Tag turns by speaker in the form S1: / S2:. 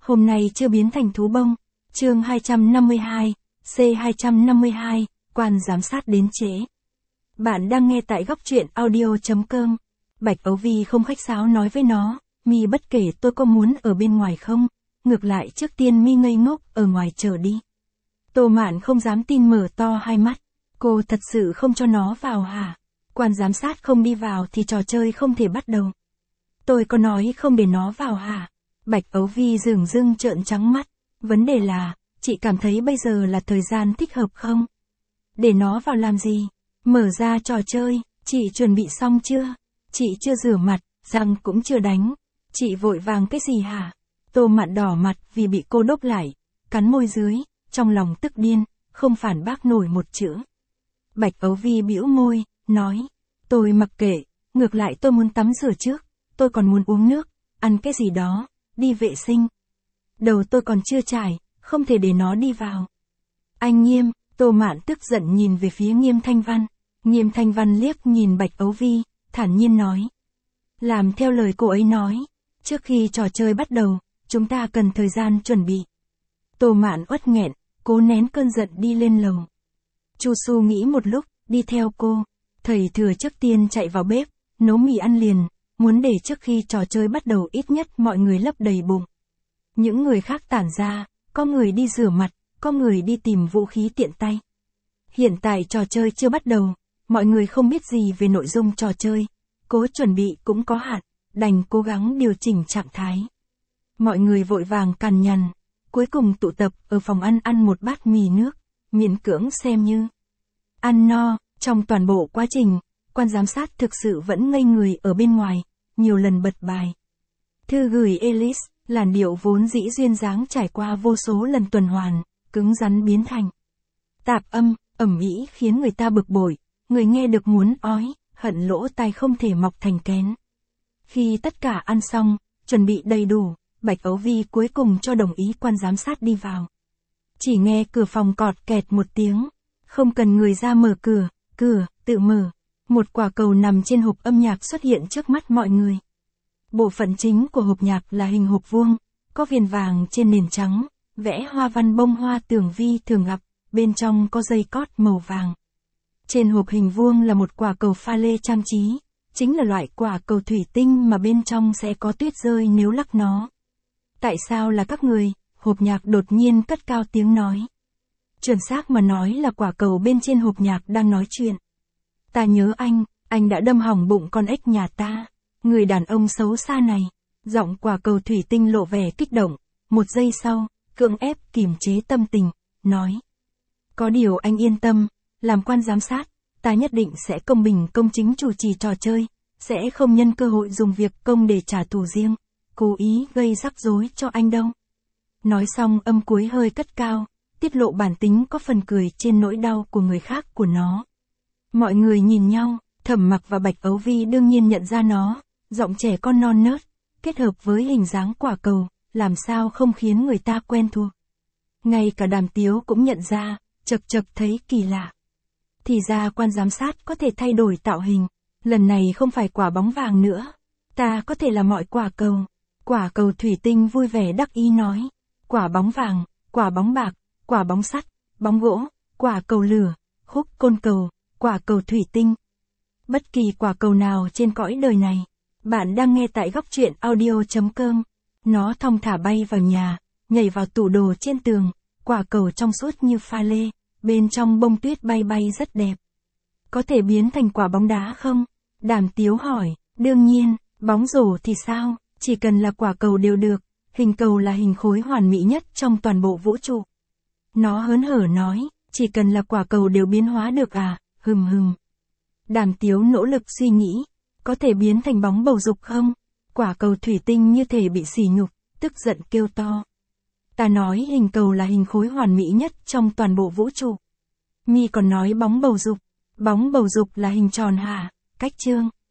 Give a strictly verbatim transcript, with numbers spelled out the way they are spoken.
S1: Hôm nay chưa biến thành thú bông. Chương hai trăm năm mươi hai, C hai trăm năm mươi hai, quan giám sát đến trễ. Bạn đang nghe tại góc truyện audio chấm com. Bạch Ấu Vi không khách sáo nói với nó, Mi bất kể tôi có muốn ở bên ngoài không, ngược lại trước tiên Mi ngây ngốc ở ngoài chờ đi. Tô Mạn không dám tin mở to hai mắt, cô thật sự không cho nó vào hả? Quan giám sát không đi vào thì trò chơi không thể bắt đầu. Tôi có nói không để nó vào hả? Bạch Ấu Vi dửng dưng trợn trắng mắt, vấn đề là, chị cảm thấy bây giờ là thời gian thích hợp không? Để nó vào làm gì? Mở ra trò chơi, chị chuẩn bị xong chưa? Chị chưa rửa mặt, răng cũng chưa đánh. Chị vội vàng cái gì hả? Tô Mạn đỏ mặt vì bị cô đốc lại, cắn môi dưới, trong lòng tức điên, không phản bác nổi một chữ. Bạch Ấu Vi bĩu môi, nói, tôi mặc kệ, ngược lại tôi muốn tắm rửa trước, tôi còn muốn uống nước, ăn cái gì đó, đi vệ sinh. Đầu tôi còn chưa trải, không thể để nó đi vào. Anh Nghiêm, Tô Mạn tức giận nhìn về phía Nghiêm Thanh Văn. Nghiêm Thanh Văn liếc nhìn Bạch Ấu Vi, thản nhiên nói. Làm theo lời cô ấy nói, trước khi trò chơi bắt đầu, chúng ta cần thời gian chuẩn bị. Tô Mạn uất nghẹn, cố nén cơn giận đi lên lầu. Chu Su nghĩ một lúc, đi theo cô. Thầy Thừa trước tiên chạy vào bếp, nấu mì ăn liền, muốn để trước khi trò chơi bắt đầu ít nhất mọi người lấp đầy bụng. Những người khác tản ra, có người đi rửa mặt, có người đi tìm vũ khí tiện tay. Hiện tại trò chơi chưa bắt đầu, mọi người không biết gì về nội dung trò chơi, cố chuẩn bị cũng có hạn, đành cố gắng điều chỉnh trạng thái. Mọi người vội vàng cằn nhằn, cuối cùng tụ tập ở phòng ăn ăn một bát mì nước, miễn cưỡng xem như ăn no. Trong toàn bộ quá trình, quan giám sát thực sự vẫn ngây người ở bên ngoài, nhiều lần bật bài. Thư gửi Alice, làn điệu vốn dĩ duyên dáng trải qua vô số lần tuần hoàn, cứng rắn biến thành tạp âm, ầm ĩ khiến người ta bực bội, người nghe được muốn ói, hận lỗ tai không thể mọc thành kén. Khi tất cả ăn xong, chuẩn bị đầy đủ, Bạch Ấu Vi cuối cùng cho đồng ý quan giám sát đi vào. Chỉ nghe cửa phòng cọt kẹt một tiếng, không cần người ra mở cửa, cửa tự mở. Một quả cầu nằm trên hộp âm nhạc xuất hiện trước mắt mọi người. Bộ phận chính của hộp nhạc là hình hộp vuông, có viền vàng trên nền trắng, vẽ hoa văn bông hoa tường vi thường gặp, bên trong có dây cót màu vàng. Trên hộp hình vuông là một quả cầu pha lê trang trí, chính là loại quả cầu thủy tinh mà bên trong sẽ có tuyết rơi nếu lắc nó. Tại sao là các người? Hộp nhạc đột nhiên cất cao tiếng nói. Chuẩn xác mà nói là quả cầu bên trên hộp nhạc đang nói chuyện. Ta nhớ anh, anh đã đâm hỏng bụng con ếch nhà ta. Người đàn ông xấu xa này. Giọng quả cầu thủy tinh lộ vẻ kích động. Một giây sau, cưỡng ép kiềm chế tâm tình, nói. Có điều anh yên tâm, làm quan giám sát, ta nhất định sẽ công bình công chính chủ trì trò chơi, sẽ không nhân cơ hội dùng việc công để trả thù riêng, cố ý gây rắc rối cho anh đâu. Nói xong âm cuối hơi cất cao, tiết lộ bản tính có phần cười trên nỗi đau của người khác của nó. Mọi người nhìn nhau, Thẩm Mặc và Bạch Ấu Vi đương nhiên nhận ra nó, giọng trẻ con non nớt, kết hợp với hình dáng quả cầu, làm sao không khiến người ta quen thuộc. Ngay cả Đàm Tiếu cũng nhận ra, chật chật thấy kỳ lạ. Thì ra quan giám sát có thể thay đổi tạo hình, lần này không phải quả bóng vàng nữa, ta có thể là mọi quả cầu. Quả cầu thủy tinh vui vẻ đắc ý nói, quả bóng vàng, quả bóng bạc, quả bóng sắt, bóng gỗ, quả cầu lửa, khúc côn cầu, quả cầu thủy tinh. Bất kỳ quả cầu nào trên cõi đời này. Bạn đang nghe tại góc truyện audio chấm com. Nó thong thả bay vào nhà, nhảy vào tủ đồ trên tường, quả cầu trong suốt như pha lê, bên trong bông tuyết bay bay rất đẹp. Có thể biến thành quả bóng đá không? Đàm Tiếu hỏi, đương nhiên, bóng rổ thì sao, chỉ cần là quả cầu đều được, hình cầu là hình khối hoàn mỹ nhất trong toàn bộ vũ trụ. Nó hớn hở nói, chỉ cần là quả cầu đều biến hóa được à, hừm hừm. Đàm Tiếu nỗ lực suy nghĩ, có thể biến thành bóng bầu dục không? Quả cầu thủy tinh như thể bị sỉ nhục, tức giận kêu to. Ta nói hình cầu là hình khối hoàn mỹ nhất trong toàn bộ vũ trụ. Mi còn nói bóng bầu dục, bóng bầu dục là hình tròn hả? Cách chương.